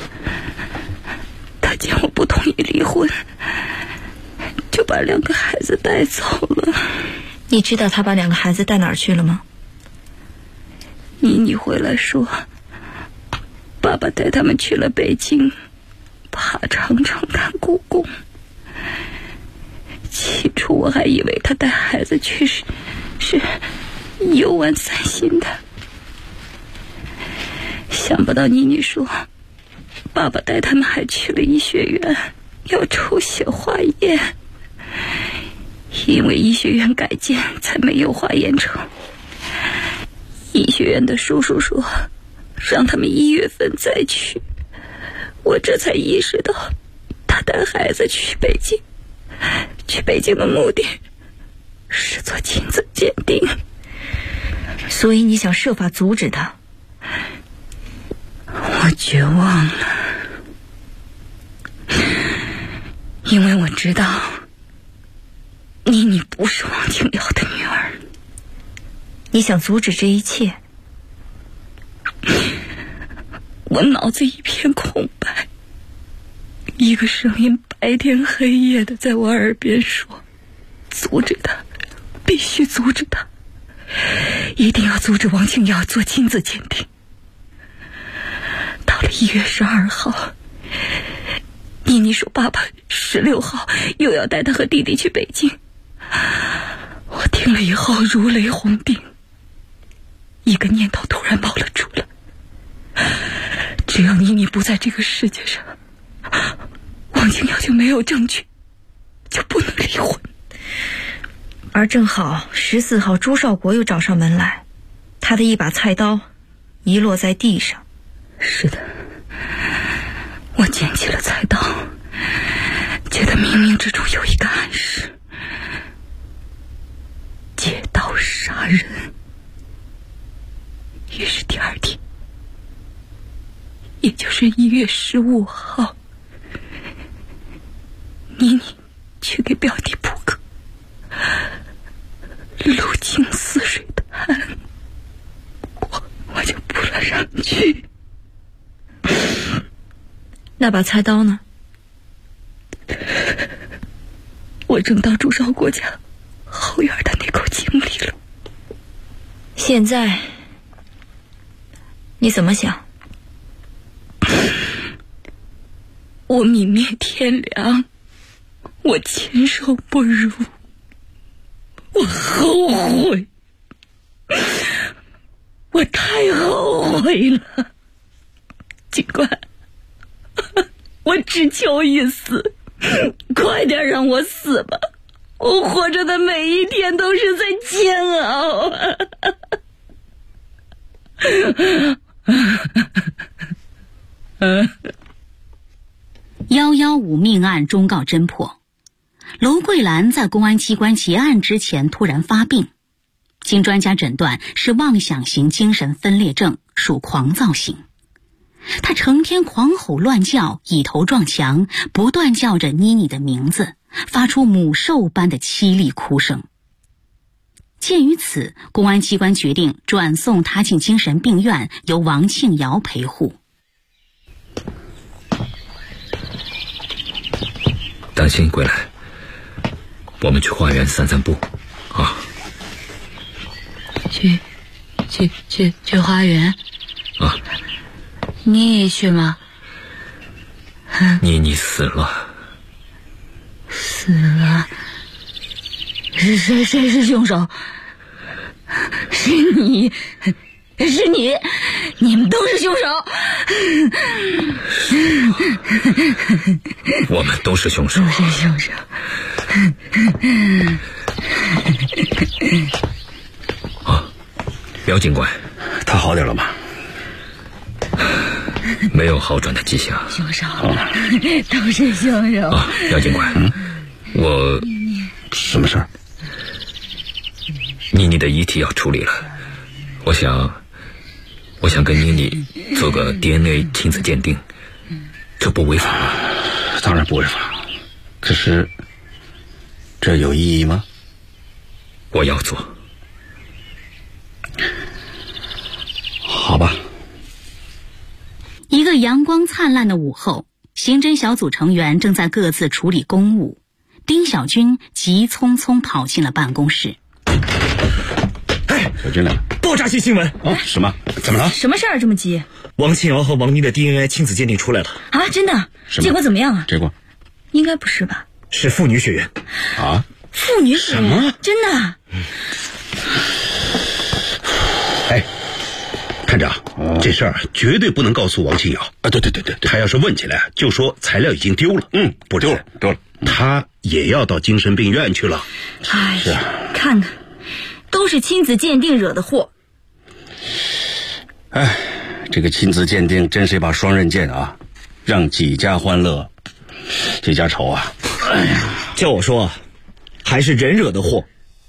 他见我不同意离婚，就把2个孩子带走了。 你知道他把2个孩子带哪儿去了吗？ 妮妮回来说， 爸爸带他们去了北京，爬长城看故宫。起初我还以为他带孩子去是游玩散心的，想不到妮妮说爸爸带他们还去了医学院，要抽血化验，因为医学院改建才没有化验成。医学院的叔叔说让他们1月份再去，我这才意识到他带孩子去北京的目的是做亲子鉴定。 所以你想设法阻止他？ 我绝望了，因为我知道妮妮不是王清瑶的女儿。 你想阻止这一切？ 我脑子一片空白，一个声音白天黑夜的在我耳边说，阻止他，必须阻止他，一定要阻止王清瑶做亲子鉴定。到了1月12号，妮妮说爸爸16号又要带他和弟弟去北京。我听了以后如雷轰顶，一个念头突然冒了出来，只要妮妮不在这个世界上，王清瑶就没有证据，就不能离婚。 而正好14号朱少国又找上门来，他的一把菜刀遗落在地上。 是的，我捡起了菜刀，觉得冥冥之中有一个暗示，借刀杀人。于是第二天，也就是1月15号，妮妮去给表弟扑克，路经泗水滩，我就扑了上去。 那把菜刀呢？ 我扔到朱少国家后院的那口井里了。 现在你怎么想？ 我泯灭天良，我禽兽不如，我后悔，我太后悔了。警官，我只求一死，快点让我死吧，我活着的每一天都是在煎熬啊。 115命案终告侦破。娄桂兰在公安机关结案之前突然发病，经专家诊断是妄想型精神分裂症，属狂躁型。她成天狂吼乱叫，以头撞墙，不断叫着妮妮的名字，发出母兽般的凄厉哭声。鉴于此，公安机关决定转送她进精神病院，由王庆瑶陪护。 担心归来，我们去花园散散步啊。 去花园啊？ 你也去吗？ 妮妮死了。 死了？谁是凶手？是你，你们都是凶手。 我们都是凶手。 都是凶手。 啊，苗警官， 他好点了吗？ 没有好转的迹象。 凶手，都是凶手。 啊，苗警官，我什么事儿？ 妮妮的遗体要处理了，我想跟妮妮做个 DNA 亲子鉴定，这不违法吗？ 当然不违法，可是这有意义吗？ 我要做。 好吧。 一个阳光灿烂的午后，刑侦小组成员正在各自处理公务。丁小军急匆匆跑进了办公室。 哎， 小军来了。 爆炸性新闻啊！什么？怎么了？ 什么事儿这么急？ 王庆瑶和王妮的 DNA 亲子鉴定出来了啊！真的？结果怎么样啊？ 结果应该不是吧？ 是妇女血缘啊！ 妇女血缘？ 什么？ 真的？ 哎，探长，这事儿绝对不能告诉王庆瑶啊！对， 他要是问起来，就说材料已经丢了。不丢了。 他也要到精神病院去了。 哎呀，看看，都是亲子鉴定惹的祸。 哎，这个亲子鉴定真是一把双刃剑啊，让几家欢乐，几家愁啊！ 哎呀，叫我说，还是人惹的祸。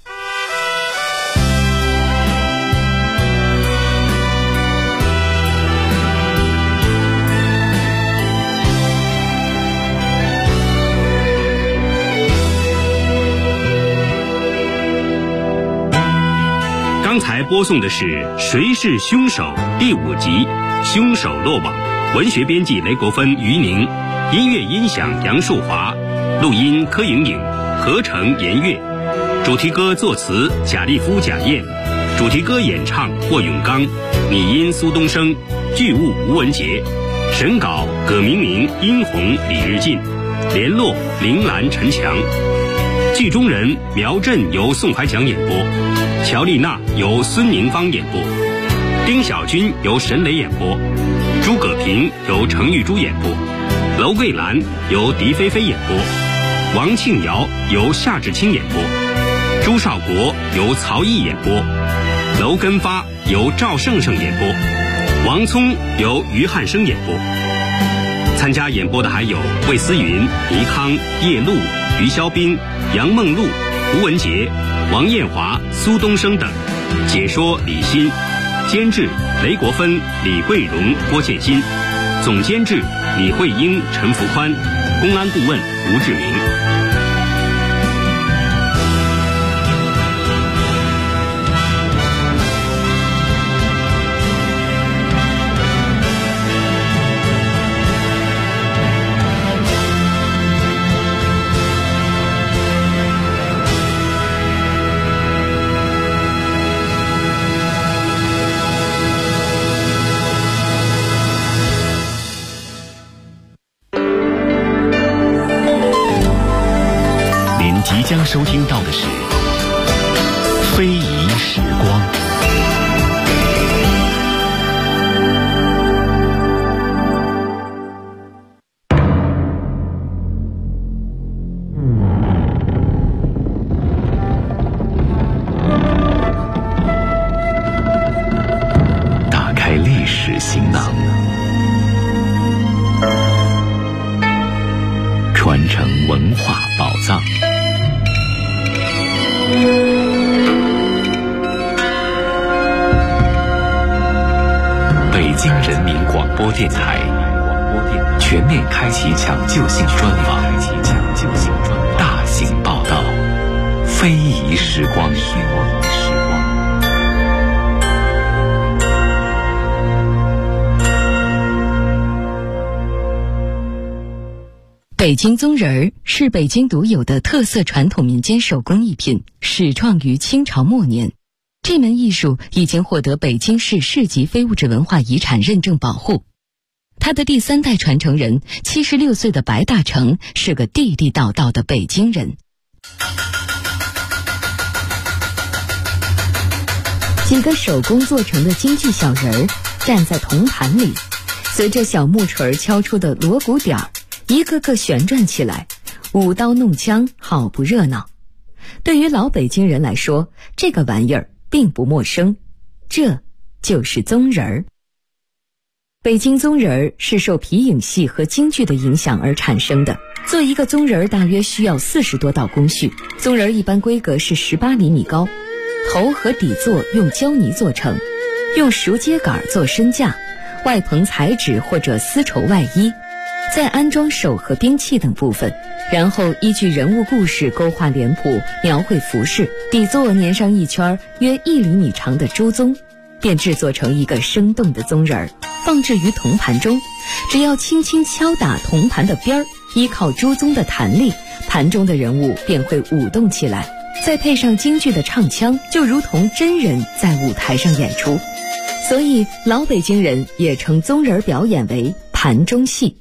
刚才播送的是《谁是凶手》第5集，凶手落网。文学编辑雷国芬、于宁，音乐音响杨树华，录音柯莹莹，合成严月，主题歌作词贾立夫、贾燕，主题歌演唱霍永刚，拟音苏东升，剧务吴文杰，审稿葛明明、殷红、李日进，联络林兰、陈强。剧中人苗振由宋怀强演播，乔丽娜由孙宁芳演播，丁小军由沈磊演播，诸葛平由程玉珠演播，娄桂兰由狄菲菲演播，王庆瑶由夏志清演播，朱少国由曹毅演播，娄根发由赵胜胜演播，王聪由于汉生演播。参加演播的还有魏思云、倪康、叶璐、于肖斌、杨梦露、吴文杰、王艳华、苏东升等。解说李欣，监制雷国芬、李桂荣、郭建新，总监制李慧英、陈福宽，公安顾问吴志明。 即将收听到的是《非遗时光》。打开历史行囊，传承文化宝藏。北京人民广播电台全面开启抢救性专访，大型报道，非遗时光。 北京宗人儿是北京独有的特色传统民间手工艺品，始创于清朝末年。这门艺术已经获得北京市市级非物质文化遗产认证保护。他的第3代传承人76岁的白大成是个地地道道的北京人。几个手工做成的京剧小人儿站在铜盘里，随着小木锤敲出的锣鼓点儿，一个个旋转起来，舞刀弄枪，好不热闹。对于老北京人来说，这个玩意儿并不陌生，这就是宗人儿。北京宗人儿是受皮影戏和京剧的影响而产生的。做一个宗人儿大约需要40多道工序。宗人儿一般规格是18厘米高，头和底座用胶泥做成，用熟秸秆做身架，外棚彩纸或者丝绸外衣，再安装手和兵器等部分，然后依据人物故事勾画脸谱，描绘服饰，底座粘上一圈约1厘米长的猪鬃，便制作成一个生动的宗人儿，放置于铜盘中。只要轻轻敲打铜盘的边儿，依靠猪鬃的弹力，盘中的人物便会舞动起来。 再配上京剧的唱腔，就如同真人在舞台上演出。所以老北京人也称宗人表演为盘中戏。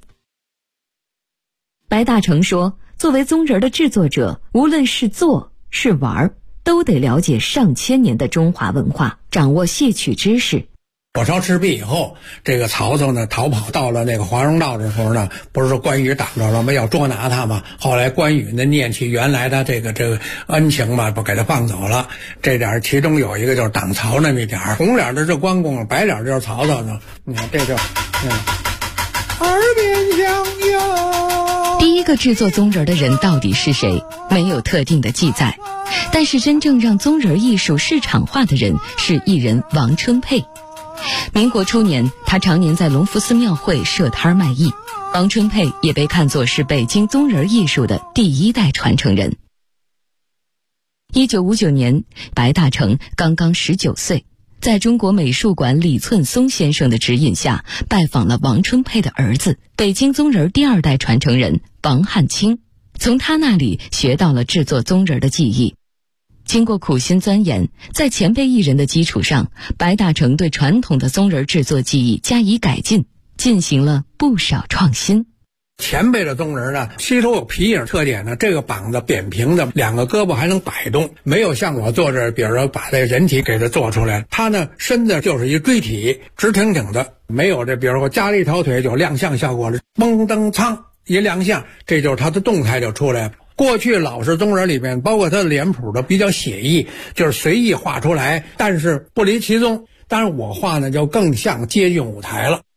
白大成说，作为宗人的制作者，无论是做是玩，都得了解上千年的中华文化，掌握戏曲知识。 火烧赤壁以后，这个曹操呢逃跑到了那个华容道的时候呢，不是说关羽挡着了吗？要捉拿他嘛。后来关羽呢念起原来的这个恩情嘛，不给他放走了。这点其中有一个就是挡曹那么一点，红脸的是关公，白脸就是曹操呢。你看这就耳边响哟。 第一个制作宗人的人到底是谁？没有特定的记载。但是真正让宗人艺术市场化的人是艺人王春佩。民国初年，他常年在隆福寺庙会设摊卖艺。王春佩也被看作是北京宗人艺术的第一代传承人。1959年，白大成刚刚19岁，在中国美术馆李寸松先生的指引下，拜访了王春佩的儿子，北京宗人第二代传承人王汉卿，从他那里学到了制作宗人的技艺。经过苦心钻研，在前辈艺人的基础上，白大成对传统的宗人制作技艺加以改进，进行了不少创新。 前辈的宗人呢，膝头有皮影特点呢，这个膀子扁平的，两个胳膊还能摆动，没有像我做这，比如说把这人体给它做出来，他呢身子就是一锥体，直挺挺的，没有这比如说加了一条腿有亮相效果了，嘣噔噌一亮相，这就是他的动态就出来了。过去老式宗人里面，包括他的脸谱的比较写意，就是随意画出来，但是不离其宗。当然我画呢就更像接近舞台了。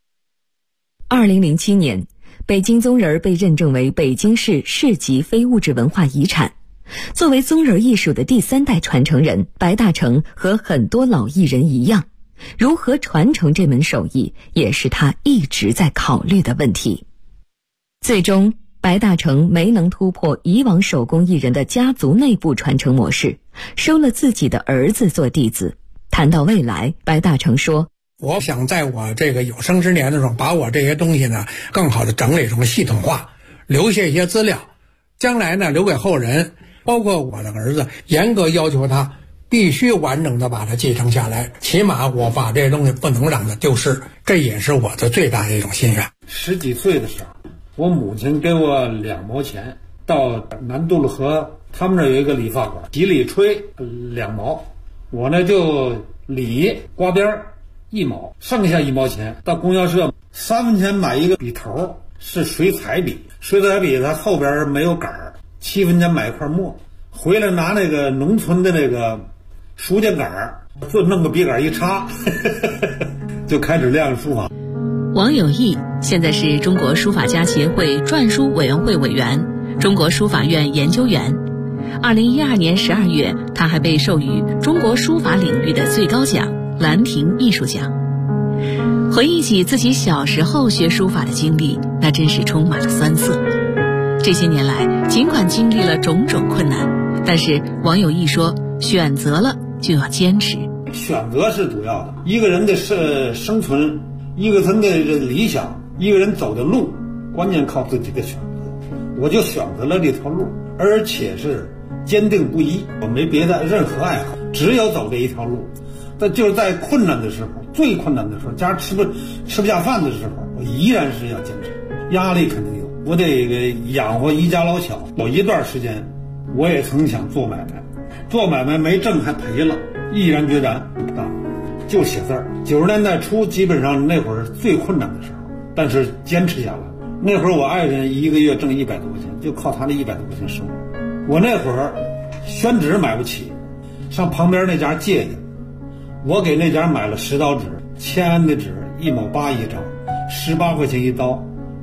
2007年，北京宗人被认证为北京市市级非物质文化遗产。作为宗人艺术的第三代传承人，白大成和很多老艺人一样，如何传承这门手艺，也是他一直在考虑的问题。最终白大成没能突破以往手工艺人的家族内部传承模式，收了自己的儿子做弟子。谈到未来，白大成说， 我想在我这个有生之年的时候，把我这些东西呢更好的整理成系统化，留下一些资料，将来呢留给后人，包括我的儿子，严格要求他必须完整的把它继承下来，起码我把这些东西不能让它丢失，这也是我的最大的一种心愿。 10几岁的时候，我母亲给我2毛钱，到南渡路河他们那有一个理发馆，几里吹2毛，我呢就理刮边1毛，剩下1毛钱到供销社3分钱买一个笔头，是水彩笔，水彩笔它后边没有杆儿，7分钱买一块墨，回来拿那个农村的那个书架杆儿，就弄个笔杆一插就开始练书法。 王有义现在是中国书法家协会篆书委员会委员、中国书法院研究员。2012年12月，他还被授予中国书法领域的最高奖兰亭艺术奖。回忆起自己小时候学书法的经历，那真是充满了酸涩。这些年来，尽管经历了种种困难，但是王有义说，选择了就要坚持。 选择是主要的，一个人的生存，一个人的理想，一个人走的路，关键靠自己的选择。我就选择了这条路，而且是坚定不移，我没别的任何爱好，只有走这一条路。但就是在困难的时候，最困难的时候，家吃不下饭的时候，我依然是要坚持。压力肯定有，我得养活一家老小。有一段时间，我也曾想做买卖，做买卖没挣还赔了，毅然决然就写字儿。90年代初，基本上那会儿最困难的时候，但是坚持下来。那会儿我爱人一个月挣100多块钱，就靠他那100多块钱生活。我那会儿宣纸买不起，上旁边那家借去，我给那家买了10刀纸，签安的纸1毛8一张，18块钱一刀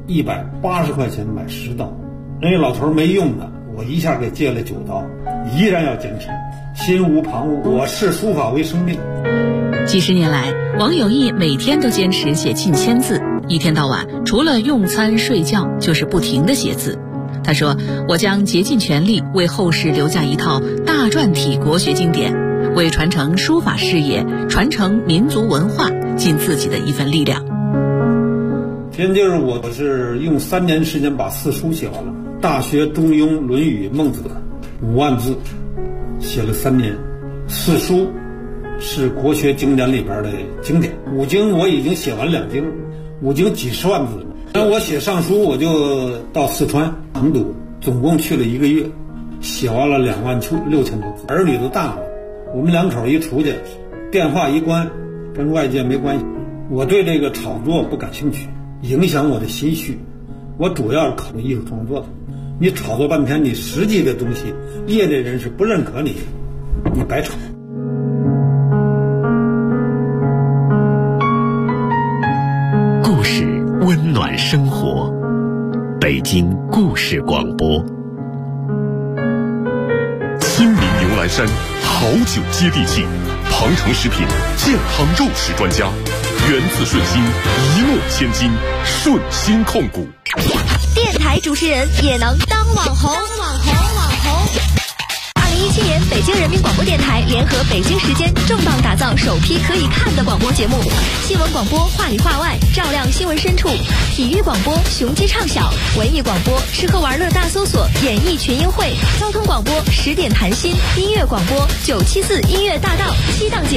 ，180块钱买10刀。人家老头没用的，我一下给借了9刀，依然要坚持，心无旁骛。我视书法为生命。 几十年来，王有义每天都坚持写近1000字，一天到晚除了用餐睡觉就是不停地写字。他说，我将竭尽全力为后世留下一套大篆体国学经典，为传承书法事业、传承民族文化尽自己的一份力量。 天津我是用3年时间把4书写完了，《大学》《中庸》《论语》《孟子》5万字， 写了3年。四书是国学经典里边的经典，五经我已经写完2经，五经几十万字。然后我写尚书，我就到四川成都，总共去了1个月，写完了26000多字。儿女都大了，我们2口一出去，电话一关，跟外界没关系。我对这个炒作不感兴趣，影响我的心绪。我主要是考虑艺术创作的。你炒作半天，你实际的东西，业内人士不认可你，你白炒。 故事温暖生活，北京故事广播。亲民牛栏山好酒接地气，庞城食品健康肉食专家，源自顺心，一诺千金，顺心控股。 电台主持人也能当网红。2017年，北京人民广播电台联合北京时间重磅打造首批可以看的广播节目：新闻广播话里话外，照亮新闻深处；体育广播雄鸡唱晓；文艺广播吃喝玩乐大搜索，演艺群英会；交通广播10点谈心；音乐广播974音乐大道7档节